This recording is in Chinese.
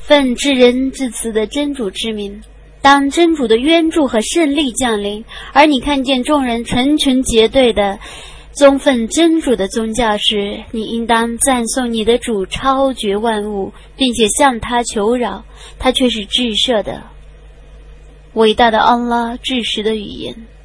奉至仁至慈的真主之名，当真主的援助和胜利降临，而你看见众人成群结队的宗奉真主的宗教时，你应当赞颂你的主超绝万物，并且向他求饶，他却是至赦的。伟大的安拉至实的语言。